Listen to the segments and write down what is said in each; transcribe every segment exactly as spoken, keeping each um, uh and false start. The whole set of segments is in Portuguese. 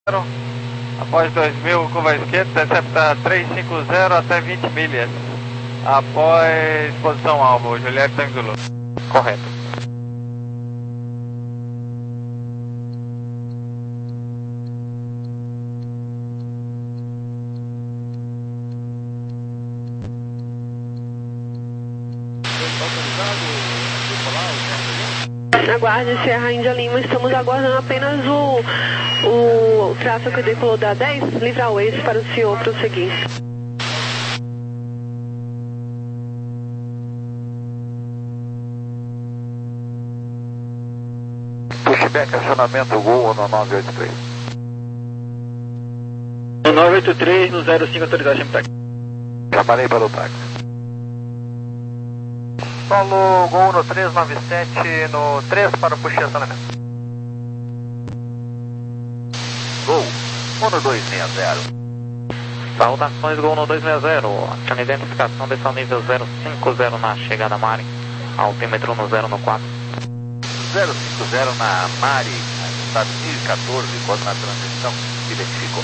Após dois mil, curva esquerda, intercepta trezentos e cinquenta até vinte milhas. Após posição alvo, Juliette Tango Zulu. Correto. Aguarde Serra Índia Lima, estamos aguardando apenas o, o tráfego que decolou da dez, livrar o Waze para o senhor prosseguir. Pushback, acionamento Gol no nove oito três. No nove oito três, no zero cinco, autorizado, chame táxi. Já parei para o táxi. Solo Gol no três nove sete, no três para o push acionamento. Gol, Gol no dois seis zero. Saudações, Gol no dois seis zero. Acione identificação desse ao nível zero cinco zero na chegada Mari. Altímetro no zero no quatro. zero cinco zero na Mari, está mil e quatorze, quando na transição se identificou.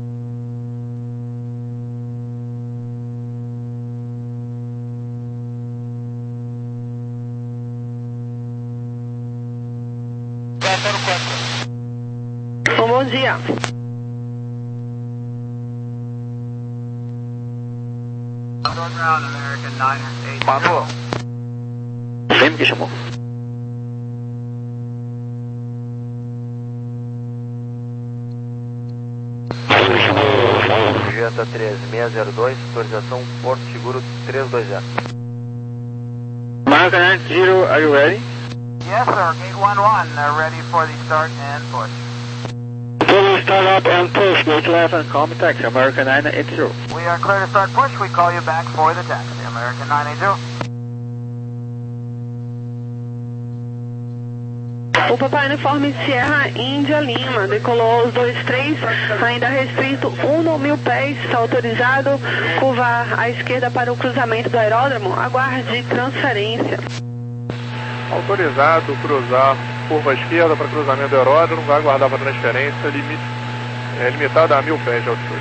Bom, bom dia. Manu, Lembra que chamou? Jetta três seis zero dois, autorização Porto Seguro três dois zero. Marca nine zero, are you ready? Yes, sir. Gate one one, uh, ready for the start and push. Follow start up and push, go to left and call me taxi, American nine eight zero. We are clear to start push. We call you back for the taxi, American nine eight zero. O Papai Uniforme Sierra Índia Lima decolou os dois três, ainda restrito um no mil pés, está autorizado curvar à esquerda para o cruzamento do aeródromo, aguarde transferência. Autorizado cruzar curva esquerda para cruzamento do aeródromo, vai aguardar para transferência, limite, é, limitada a mil pés de altitude.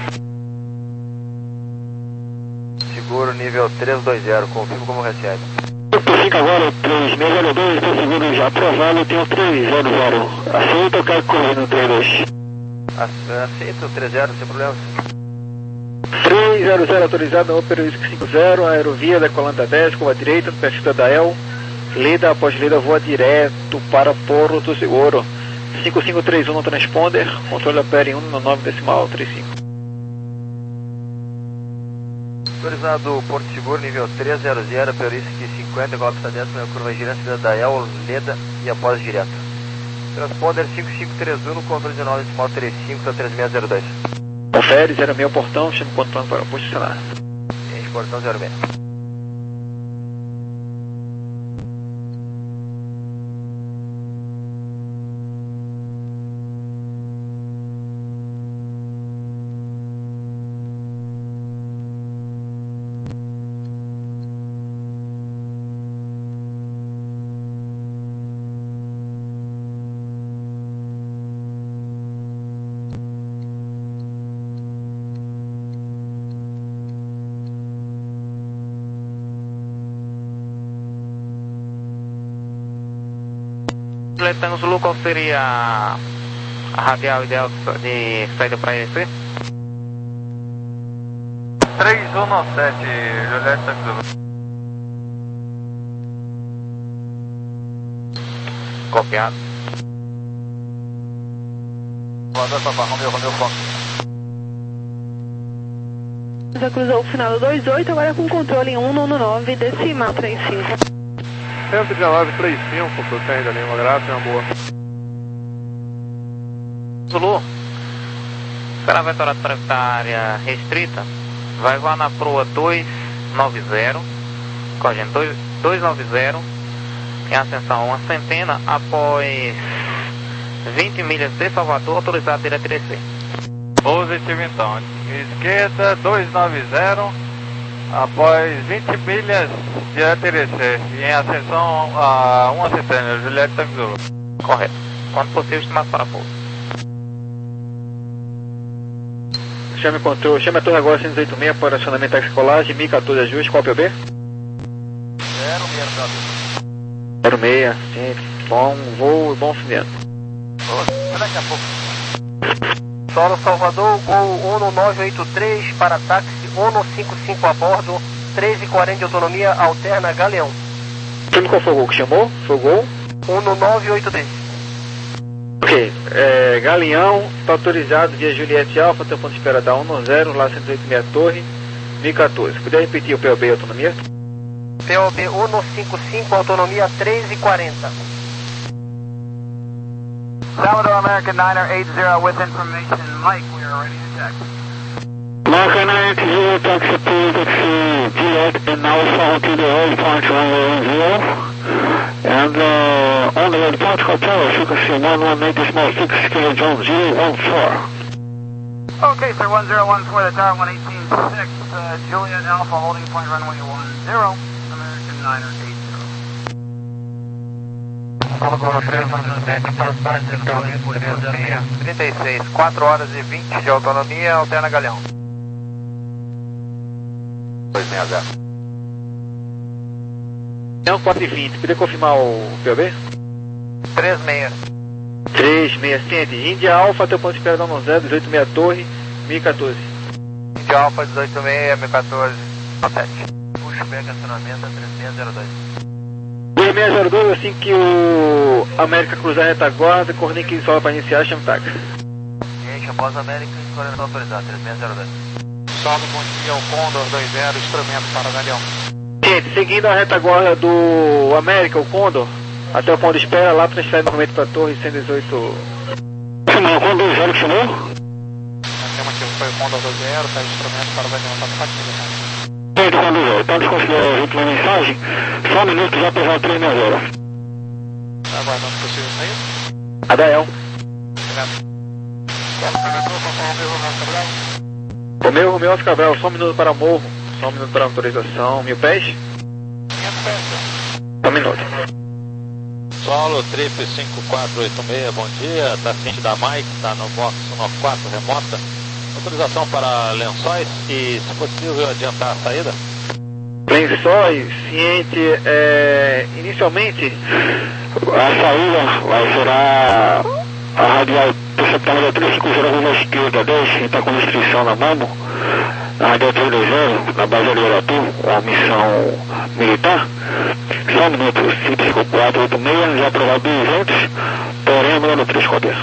Seguro nível três dois zero, confirmo como recebe. Fica agora três seis zero dois, estou seguro já aprovado, tenho três zero zero. Aceita ou quer correr no três dois? Aceito o três zero, sem problema. três zero zero autorizado, Opera cinco zero, aerovia decolando a dez, curva direita, no perfil da Dael. Leda após Leda voa direto para Porto Seguro. cinco cinco três um no transponder, controle opera um no nove decimal trinta e cinco. Autorizado Porto Seguro, nível três zero zero, Peurice cinquenta, golpe dez, curva girante da El, Leda e após direto. Transponder cinco cinco três um, no controle de nove decimal trinta e cinco, para três seis zero dois. Confere, zero meio portão, chama o controle para posicionar. Gente, portão zero seis. Tango Zulu, qual seria a radial ideal de saída para E C? três um sete, Juliette Tango Zulu. Copiado. Voador Papa Romeo, Romeo Fox. Já cruzou o final do dois oito, agora com controle em um no nove decimal trinta e cinco. cento e dezenove, três cinco, pro Serra Índia Lima, graça, é uma boa. Zulu, será vetorado para esta área restrita, vai voar na proa dois nove zero, correndo dois nove zero, em ascensão uma centena, após vinte milhas de Salvador, autorizado direto I C. Positivo então, esquerda dois nove zero, após vinte milhas direto I C, e em ascensão a uma centena, Juliette Tango Zulu. Correto. Quando possível, estimado para pouso. chame controle, chame a torre agora cento e oitenta e seis para acionamento táxi colagem, mil e quatorze ajuste, qual é o P O B? zero seis, zero seis, sim, bom voo, bom fim de ano. Daqui a pouco. Solo Salvador, Gol um nove oito três para táxi um cinco cinco a bordo, treze e quarenta de autonomia, alterna Galeão. Sabe qual foi o gol que chamou? Foi o gol? um nove oito três. Ok, é, Galeão, está autorizado via Juliette Alfa, teu ponto de espera da um zero, lá cento e oitenta e seis Torre, mil e quatorze. Puder repetir o P O B e autonomia? P O B um cinco cinco, autonomia treze e quarenta. Salvador American Niner eight zero with information. Mike, we are ready to taxi. American Niner eight zero, taxi to taxi Juliet and Alpha to the old point runway zero. And uh, on the old point hotel, frequency one one eight small six, Kilo John zero one four. Okay, sir, one zero one four, the tower one eighteen six, uh, Juliet Alpha holding point runway one zero, American Niner eight zero. trinta e seis, quatro horas e vinte de autonomia, alterna Galeão. dois seis zero. Galeão quatro e vinte, poder confirmar o P O B? três seis. três seis, ciente, Índia Alfa, teu ponto de espera da um zero, dezoito seis Torre, mil e quatorze. Índia Alfa dezoito seis, mil e quatorze, sete. Puxa, pega acionamento a três seis zero dois. três seis zero dois, assim que o América cruzar a retaguarda, coordenador que sobe para iniciar, chama o táxi. Gente, após América, coordenador autorizado, três seis zero dois. Sobe, bom dia, o Condor dois zero, instrumento para o Galeão. Gente, seguindo a retaguarda do América, o Condor, até o ponto de espera, lá transfere novamente para a torre cento e dezoito. Chamou, quando o zero que chamou? Tema aqui foi o Condor dois zero, tá instrumento para o Galeão, tá no fatinho. Gente, quando o zero, pode considerar a última mensagem? Só um minuto já pesar três seis zero. Tá aguardando possível sair? Adael. Obrigado. Romeu, Romeu Oscar Cabral, só um minuto para morro, só um minuto para autorização, mil pés? quinhentos pés. Só um minuto. Solo, Trip cinco quatro oito seis, bom dia, tá ciente da Mike, tá no box cento e noventa e quatro, remota. Autorização para lençóis e, se possível, adiantar a saída? Lençóis, ciente, é, inicialmente, A saída vai gerar a radial perceptável três cinco zero rumo à esquerda dez, que está com restrição na mão, na radial três dois zero, na base de Aratu, a missão militar. Só um minuto, cinco quatro oito seis, já aprovado duzentos, porém, número três, cópia.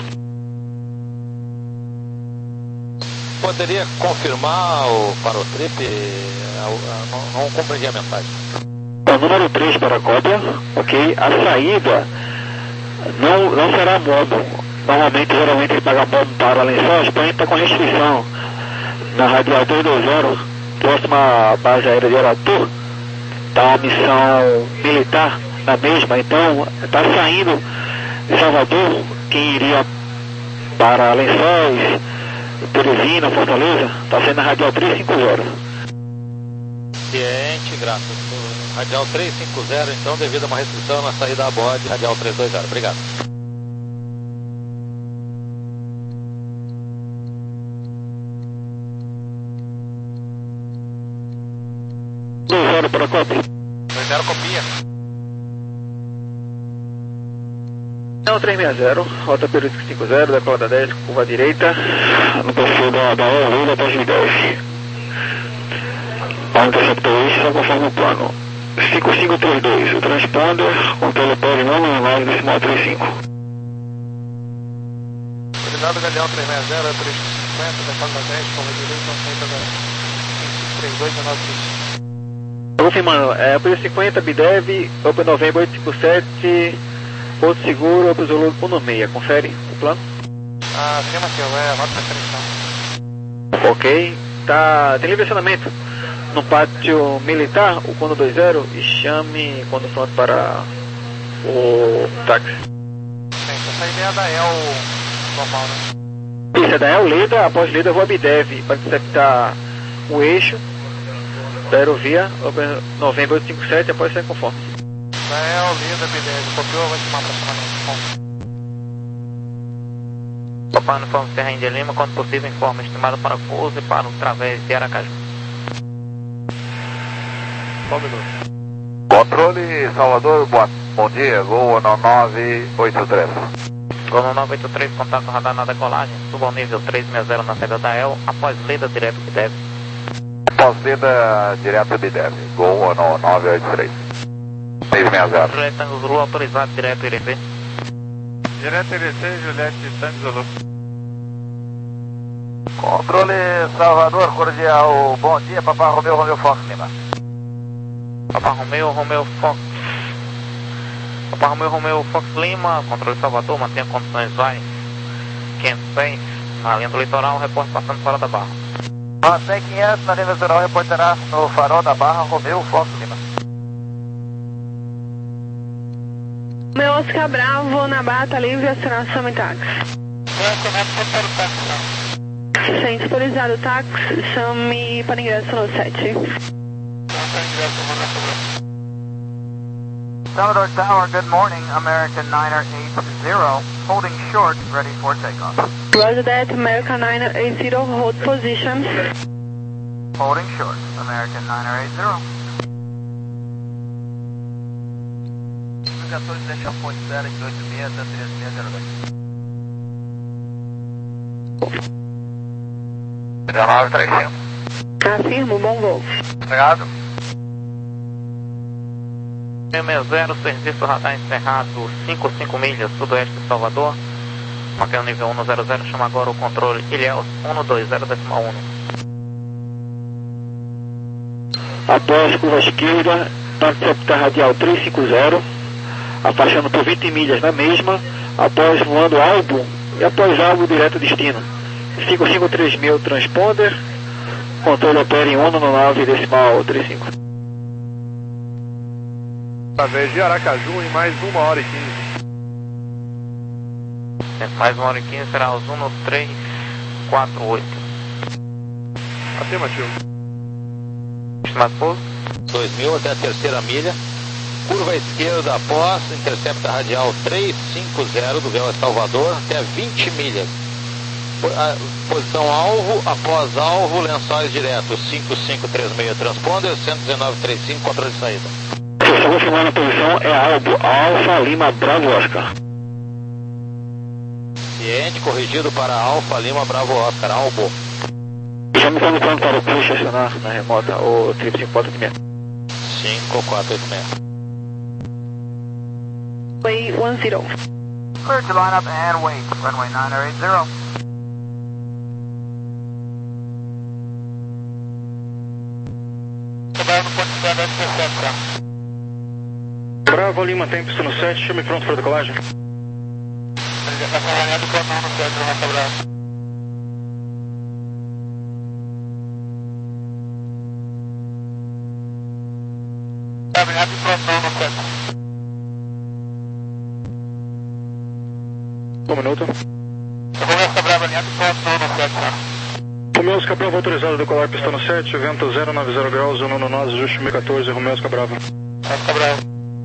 Poderia confirmar o, para o Trip? Não, não compreendi a mensagem. O número três para a cópia, ok? A saída não, não será modo. Normalmente, geralmente, ele paga modo para lençóis, porém está com restrição. Na radial três dois zero, próxima à base aérea de Aratu, está uma missão militar na mesma, então está saindo de Salvador, quem iria para Lençóis, Teresina, Fortaleza, está saindo na radial três cinco zero. Ciente, graças. Radial três cinco zero, então, devido a uma restrição na saída a bordo, radial três dois zero. Obrigado. dois zero para a cópia. dois zero copia. Não, três seis zero, rota períodica cinco zero, decolada dez, curva direita, No perfil da, da E L, da página dez. Para interceptor isso, só conforme o plano. cinco cinco três dois, o transponder, controle pede não normal, decimal três cinco. Autorizado Galeão três seis zero, três cinquenta, decolada dez, curva direita, saída da cinco cinco três dois, dezenove quinze. Confirmando, é, Opel cinquenta, Bidev, Opel November oito cinco sete, Porto Seguro, Opel Zulu um seis, confere o plano? Ah, sim, Matheus, é, nota preferencial. Ok, tá, tem livre acionamento no pátio militar, o Condor dois zero, e chame quando pronto para o táxi. Sim, essa ideia é da E L normal, né? Isso, é da E L Leda, após Leda vou a Bidev para interceptar o eixo da aerovia, Opel November oito cinco sete, após ser conforme. Da E L, Leda, B dez, copiou, vai chamar para acionamento. Papai Uniforme Serra Índia Lima, quando possível, informe estimado para pouso e para o través de Aracaju. Só um minuto. Controle Salvador, boa, bom dia, Gol nove oito três. Gol nove oito três, contato radar na decolagem, suba ao nível três seis zero na saída da E L, após lida direto que deve. Após lida direto de deve, Gol nove oito três. seis seis zero. Juliette Tango Zulu, autorizado direto I R C. Direto I R C, Juliette Tango Zulu. Controle Salvador, cordial, bom dia, Papai Romeu, Romeu Fox Lima. Papai Romeu, Romeu Fox. Papai Romeu, Romeu Fox Lima, controle Salvador, mantenha condições vai. quinhentos pés, na linha do litoral, reporte passando fora da barra. Mantém quinhentos na linha do litoral, reportará no farol da barra, Romeu Fox Lima. Meu Oscar Bravo, na barra tá livre, acionar Summit Taxi. Centro autorizado táxi, chame para ingresso no sete. Salvador Tower, good morning, American niner eight zero, holding short, ready for takeoff. Roger that, American niner eight zero, hold position. Holding short, American niner eight zero. quatorze, deixa a ponte zero de oito seis até treze seis zero dois. nove três cinco. Afirmo, bom voo. Obrigado. seis seis zero, serviço radar encerrado, cinco cinco milhas, sudoeste de Salvador. Mantenha o nível um zero zero, chama agora o controle Ilhéus um dois zero decimal um. Após curva esquerda, tanto radial trezentos e cinquenta, afastando por vinte milhas na mesma, após voando Albo e após Albo direto destino. cinco cinco três mil transponder, controle opera em um nove decimal trinta e cinco. Através de Aracaju em mais uma hora e quinze. Mais uma hora e quinze será os um três quatro oito. Afirmativo. Estimado pouso? dois mil até a terceira milha. Curva esquerda após, intercepta radial trezentos e cinquenta do véu a Salvador até vinte milhas. Posição alvo, após alvo, lençóis diretos, cinco cinco três seis transponder, cento e dezenove trinta e cinco, controle de saída. Só confirmando a posição é Albo, Alfa Lima Bravo Oscar. Ciente, corrigido para Alfa Lima Bravo Oscar, Albo. Chame quando pronto para o push acionar na remota, o triplo cinco quatro oito seis. cinco quatro oito seis. Way one zero. Clear to line up and wait, runway niner eight zero. Bravo Lima, tempo no sete, chame pronto para a decolagem. Um minuto. Romeu Oscar Bravo autorizado a decolar pista no sete, vento zero nove zero graus, zona no nós, ajuste mil e quatorze, Romeu Oscar Bravo. Oscar Bravo.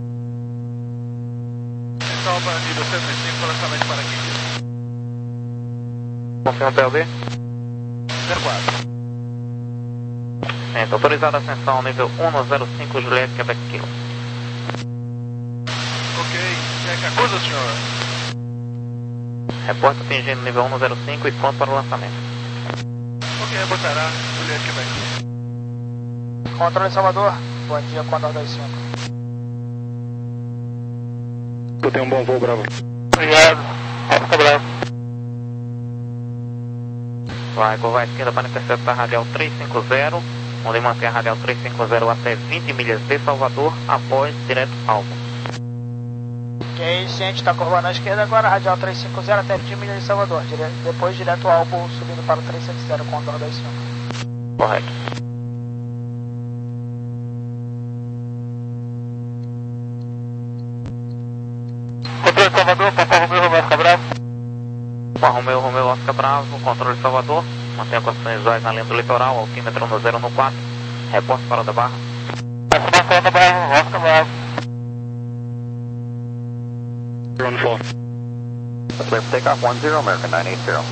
Então, nível cento e cinco, lançamento para aqui. Confirma o P L D? zero quatro. Então, autorizada a ascensão nível um zero cinco, Juliette, Quebec Kilo. Ok, é que acusa, senhor? Reporte atingindo nível um zero cinco e pronto para o lançamento. Ok, reportará, Juliette, Quebec. Controle Salvador, bom dia, Condor dois cinco. Tu tem um bom voo, Bravo. Obrigado, Oscar Bravo. Vai curvar à esquerda para interceptar a radial trezentos e cinquenta, onde mantém a radial trezentos e cinquenta até vinte milhas de Salvador, após direto alvo. Ok, ciente, está curvando à esquerda agora, radial trezentos e cinquenta até vinte milhas de Salvador, dire... depois direto alvo subindo para o trezentos e setenta, Condor dois cinco. Correto. Controle Salvador, Papai Romeu, Romeu Oscar Bravo. Papai Romeu, Romeu Oscar Bravo, controle Salvador, mantenha condições visuais na linha do litoral, altímetro no zero no quatro, reporte para da barra. Fora da barra, Oscar Bravo. Run four. clear for takeoff, one zero, American nine eight zero.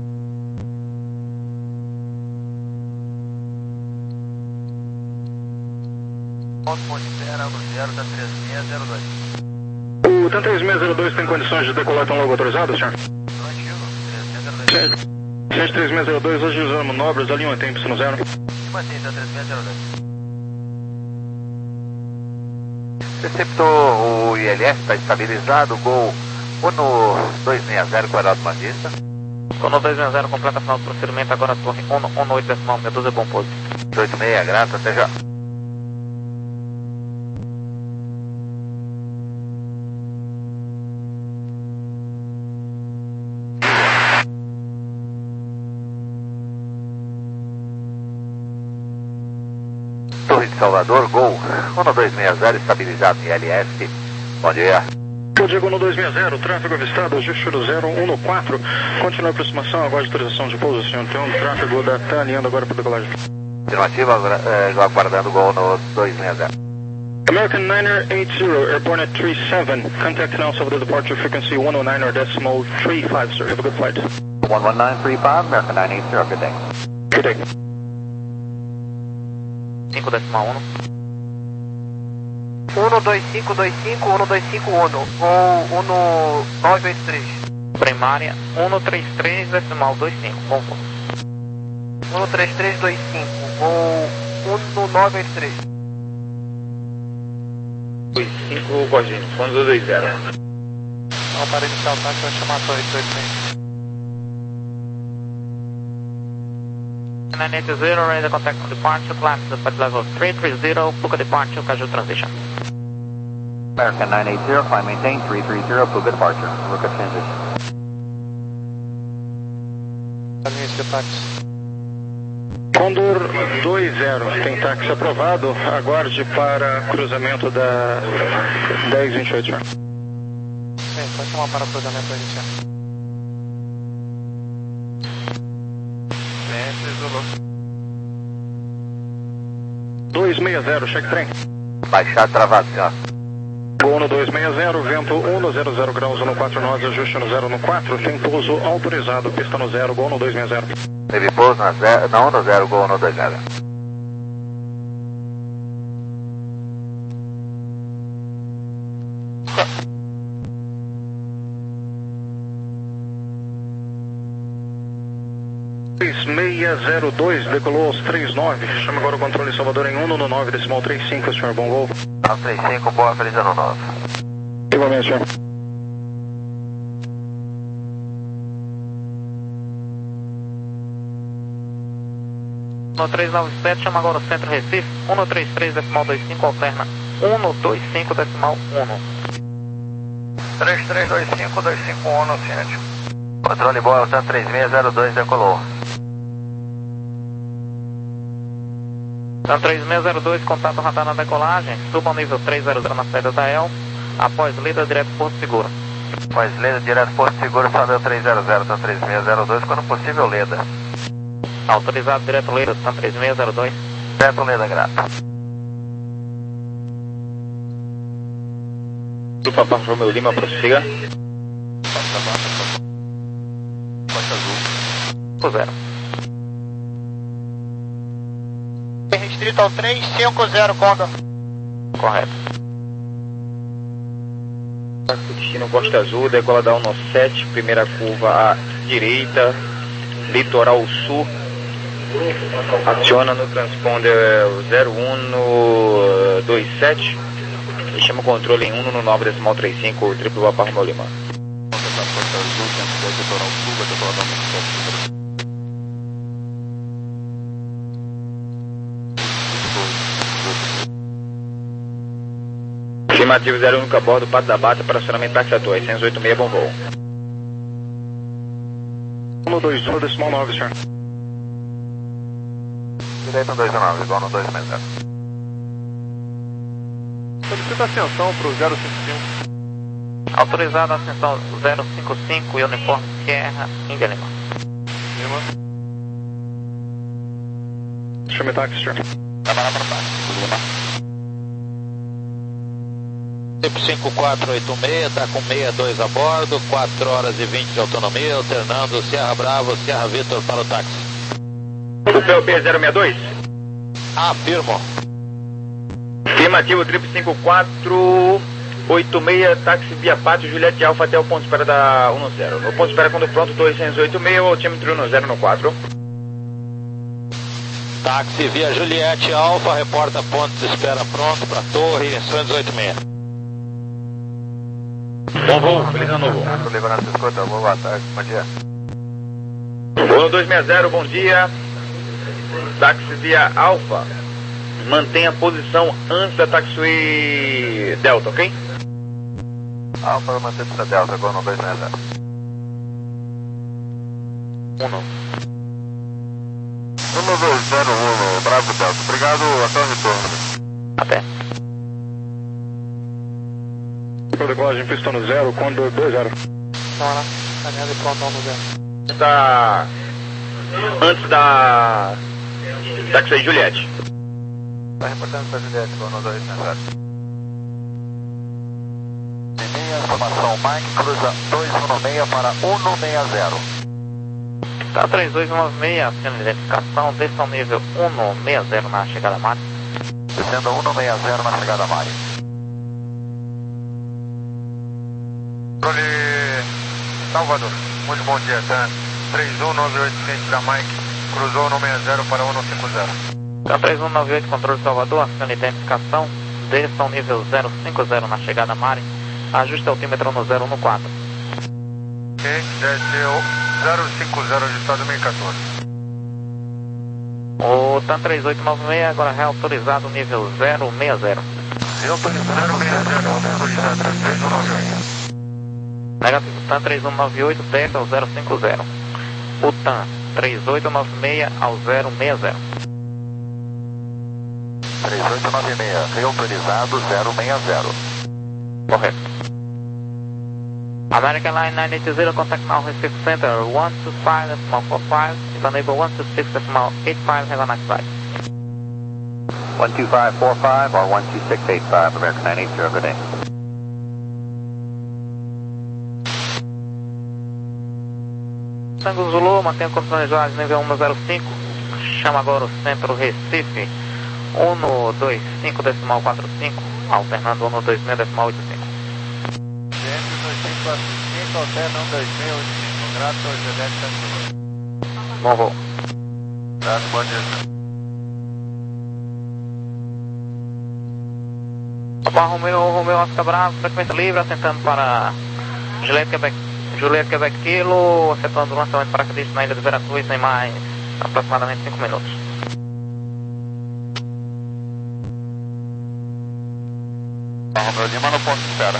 O T três seis zero dois tem condições de decolar tão logo autorizado, senhor? Cente três seis zero dois, hoje usando manobras, ali mantém Y zero. Mantém três seis zero dois. Receptor, o I L S está estabilizado, Gol Uno dois seis zero, quadrado bandista. Uno dois seis zero, completa final do procedimento, agora torre um oito decimal meia dúzia, bom pouso. oito seis, grato, até já. Torre de Salvador, Gol Uno dois seis zero, estabilizado em I L S. Bom dia. Código Uno dois seis zero, tráfego avistado, ajuste do zero um quatro. Continua a aproximação, aguarde autorização de pouso, senhor. Tem um tráfego da TAM alinhando agora para decolagem. Afirmativa, eh, aguardando o Gol Uno dois seis zero. American niner eight zero, airborne at three seven. Contact now over the departure frequency one oh nine or decimal three five, sir. Have a good flight. one one nine three five, American nine eight zero, good day. Good day. cinco decimal um. um dois cinco dois cinco, um dois cinco um, ou um nove oito três. Primária um três três decimal vinte e cinco, bom pouso. um três três dois cinco, ou um nove oito três. dois cinco, Gordinho, fundo dois zero. Não, para iniciar o táxi, vai chamar a torre oito seis. nine eight zero, ready to contact on departure, climb to the level three three zero, Puka departure, casual transition. American nine eight zero, climb maintain three three zero, Puka departure, Puka transition. Início de táxi. Condor dois zero, tem táxi aprovado, aguarde para cruzamento da dez vinte e oito, senhor. Sim, pode chamar para cruzamento da inicial. dois seis zero, cheque trem. Baixado, travado, senhor. Uno dois seis zero, vento um zero zero graus, um quatro nós, ajuste no zero no quatro, tem pouso autorizado, pista no zero, Gol no dois seis zero. Teve pouso na, zero, na Uno zero, Gol Uno dois zero. três seis zero dois, decolou aos três nove, chama agora o controle Salvador em um no nove, decimal trinta e cinco, senhor, bom voo. trinta e cinco, boa, feliz ano novo. Igualmente, senhor. um três nove sete, chama agora o centro Recife, um três três decimal vinte e cinco, alterna um dois cinco decimal um. três três dois cinco dois cinco um no centro. Controle boa, Altan três seis zero dois, decolou. Então três seis zero dois, contato radar na decolagem, suba ao nível três zero zero na saída da E L, após lida direto Porto Seguro. Após lida direto Porto Seguro, sobe três zero zero, Altan três seis zero dois, quando possível lida. Autorizado direto lida, Altan três seis zero dois. Direto lida, grato. Do Papa Romeo Lima, prossiga. Costa Azul. Zero. Restrito ao três cinco zero, Condor. Correto. Destino Costa Azul, decola da um sete, primeira curva à direita, litoral sul. Aciona no transponder zero um dois sete e chama o controle em um no nove decimal trinta e cinco, triplo Papa Romeo Lima. Costa Azul, centro da litoral sul, vai decolar da um sete. Afirmativo zero um a bordo, Pato da Bata, para acionamento táxi à torre, seiscentos e oitenta e seis, bom voo. um dois zero decimal nove, senhor. Direito dois nove, igual no dois seis zero. Solicita ascensão para o zero cinco cinco. Autorizado a ascensão zero cinco cinco e uniforme Sierra, Índia Lima. Lima. Chame táxi, senhor. Trabalhar para baixo. Lima. Trip cinco quatro oito seis, está com sessenta e dois a bordo, quatro horas e vinte de autonomia, alternando Sierra Bravo, Sierra Vitor para o táxi. O P O P zero seis dois? Afirmo. Afirmativo, Trip cinco quatro oito seis, táxi via Pátio, Juliette Alfa até o ponto de espera da dez. No ponto de espera quando pronto, dois oito seis, o altímetro dez no quatro. Táxi via Juliette Alfa, reporta ponto de espera pronto para Torre, Santos oito seis. Bom voo, feliz ano novo. Estou levando essa escuta, boa tarde, bom dia. Voo dois seis zero, bom dia. Táxi via Alfa, mantenha a posição antes da taxiway Delta, ok? Alfa, manter a Delta, agora no dois seis zero. um. um dois zero um, Bravo Delta. Obrigado, até o retorno. Até. Decolagem pista no zero, Condor dois zero. Bora, caminhada e prontão no zero. Está antes da taxiway Juliette. Está reportando para Juliette, no dois seis zero. Minha informação, Mike cruza dois um seis para um seis zero. Tá três dois nove seis, acionando identificação, desça ao nível um seis zero na chegada máxima. Descendo um seis zero na chegada máxima. Controle Salvador, muito bom dia, tá? três um nove oito ciente da Mike, cruzou um seis zero para um cinco zero. Tá três um nove oito, controle Salvador, acione identificação, desça ao nível zero cinco zero na chegada Mari, ajuste altímetro no zero um quatro. Ok, desceu zero cinco zero ajustado dois mil e quatorze. O TAM três oito nove seis agora reautorizado nível zero seis zero. Reautorizado zero seis zero, autorizado três um nove oito. Negativo, TAM três um nove oito desce ao zero cinco zero. O TAM três oito nove seis ao zero seis zero. três oito nove seis, reautorizado zero seis zero. Correto. American Line nine eight zero, contact now Recife Center one two five decimal four five, is enable one two six decimal eight five, have a nice flight. one two five four five or one two six eight five, American nine eight zero, good day. Tango Zulu, mantenha condições visuais nível um zero cinco, chama agora o centro Recife um dois cinco decimal quatro cinco, alternando um dois seis decimal oito cinco. dois cinco quatro cinco, alterna um dois seis oito cinco, grato, Juliette Santos. Bom voo. Grato, bom dia. Papa Romeo, Romeo Oscar Bravo, frequência livre, assentando para Juliette Quebec, Juliette Quebec Kilo, acertando o lançamento paraquedista na ilha de Veracruz em mais aproximadamente cinco minutos. Papa Romeo Lima no ponto de espera.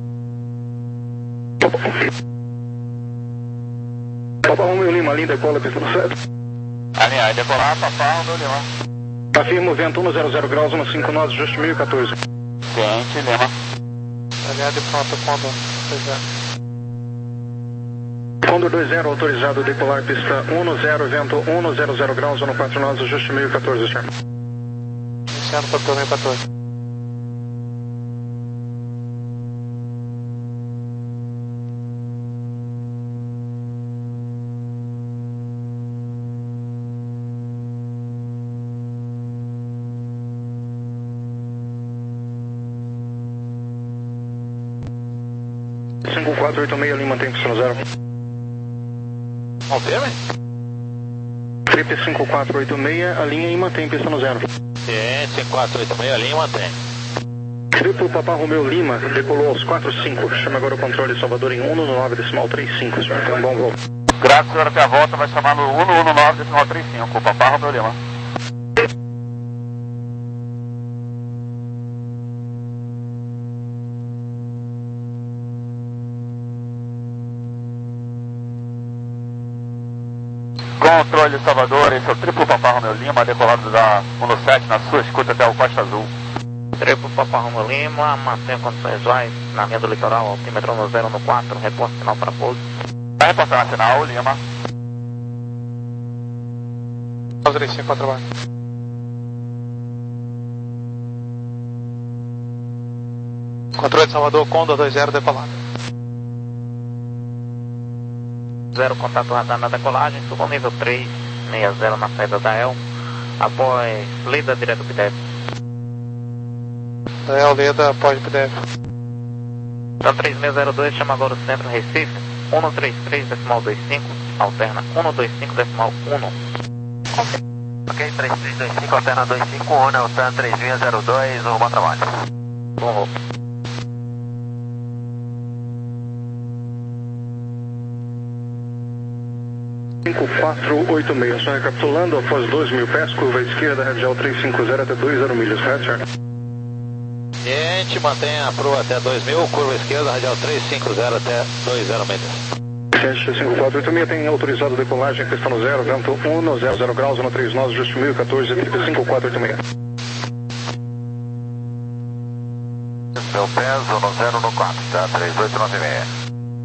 Papa Romeo Lima, linha decola, pista no sete. Alinhar, decolar, Papa Romeo Lima. Afirmo, vento um zero zero graus, um cinco nós, ajuste mil e quatorze. Ciente, Lima. Caminhada e pronto, Condor dois zero. Condor dois zero, autorizado decolar, pista um zero, vento um zero zero graus, um quatro nós, ajuste mil e quatorze, senhor. Iniciando para o mil e quatorze. cinco quatro oito seis, Lima, mantém pista no zero. Confirme? Trip cinco quatro oito seis, alinha e mantém pista no zero. Ciente, cinco quatro oito seis, linha mantém. Triplo Papa Romeo Lima, decolou aos quatro cinco, chama agora o controle Salvador em um nove decimal trinta e cinco, senhor, tem um bom voo. Grato, senhor, até a volta, vai chamar no um nove decimal trinta e cinco, Papa Romeo Lima. Controle Salvador, esse é o triplo Papa Romeo Lima, decolado da um sete na sua escuta até o Costa Azul. Triplo Papa Romeo Lima, mantenha condições visuais na linha do litoral, altímetro no zero no quatro, reporte final para pouso. Vai reportar na sinal, Lima. três cinco quatro trabalho. Controle de Salvador, Condor dois zero, decolado. Zero, contato radar na decolagem, suba ao nível três seis zero na saída da E L, após Leda direto P D F. Da E L, Leda, após P D F. Então três seis zero dois, chama agora o centro Recife, um três três decimal vinte e cinco, alterna um dois cinco decimal um. Ok, três três dois cinco, alterna dois cinco um, Neltan três seis zero dois, um bom trabalho. Bom voo. cinco quatro oito seis, só recapitulando, após dois mil pés, curva esquerda, radial trezentos e cinquenta até dois zero milhas, correto, senhor? Gente, mantenha a proa até dois mil, curva esquerda, radial trezentos e cinquenta até dois zero milhas. cinco quatro oito seis tem autorizado decolagem, questão no zero, vento um, zero zero graus, um três nós, just mil e quatorze, cinco quatro oito seis. Meu peso no zero no quatro, tá? três oito nove seis.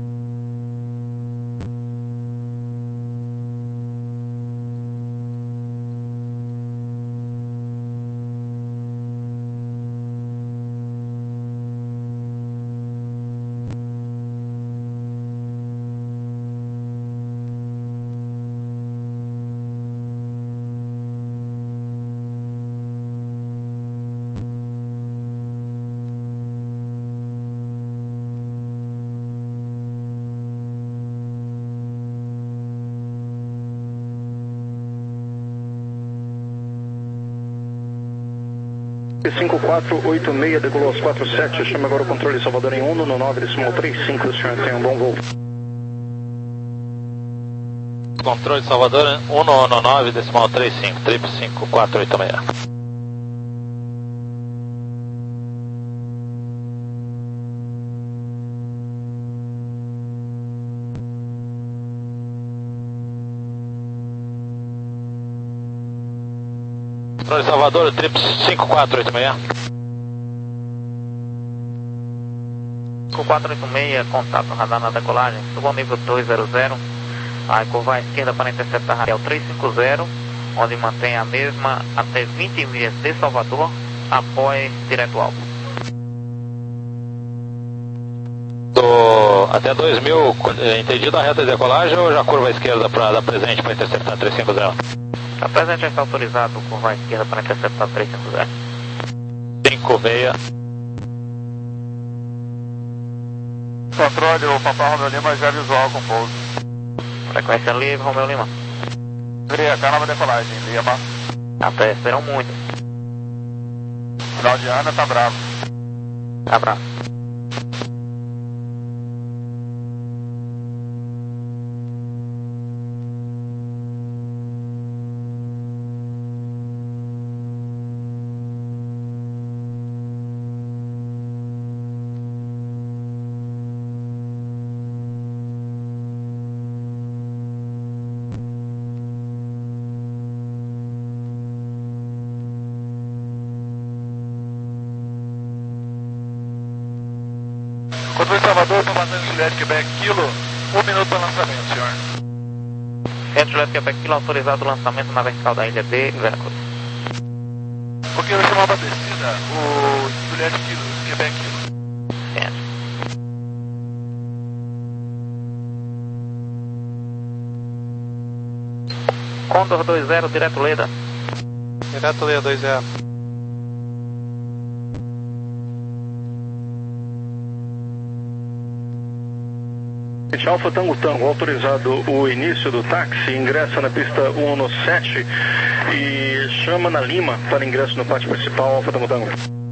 cinco quatro oito seis, decolou às quatro sete, chama agora o controle de Salvador em um no nove decimal trinta e cinco, senhor, tenha um bom voo. Controle de Salvador um no nove decimal trinta e cinco, trip cinco quatro oito seis. Controle de Salvador, trip cinco quatro oito seis. cinco quatro oito seis, contato radar na decolagem, suba ao nível dois zero zero, aí curva à esquerda para interceptar radial trezentos e cinquenta, onde mantém a mesma até vinte milhas de Salvador, após direto alvo. Do, até dois mil, entendido a reta de decolagem ou já curva à esquerda para dar presente para interceptar trezentos e cinquenta? A presente já está autorizado, curva à esquerda para interceptar trezentos e cinquenta. cinco seis. Controle, o Papai Romeu Lima já visual com pouso. Frequência livre, Romeu Lima. Gria, cá nova decolagem, Lima. Até, esperam muito. Final de ano tá bravo. Abraço. Controle de Salvador, comandante Juliette Quebec, quilo, um minuto para lançamento, senhor. Centro Juliette Quebec, quilo, autorizado o lançamento na vertical da ilha de Veracruz. Porque eu chamava a descida, o Juliette Quilo, Quebec Quilo. Centro. Condor dois zero, direto Leda. Direto Leda dois zero. Alfa Tango Tango, autorizado o início do táxi, ingressa na pista um no sete e chama na Lima para ingresso no pátio principal, Alfa Tango Tango.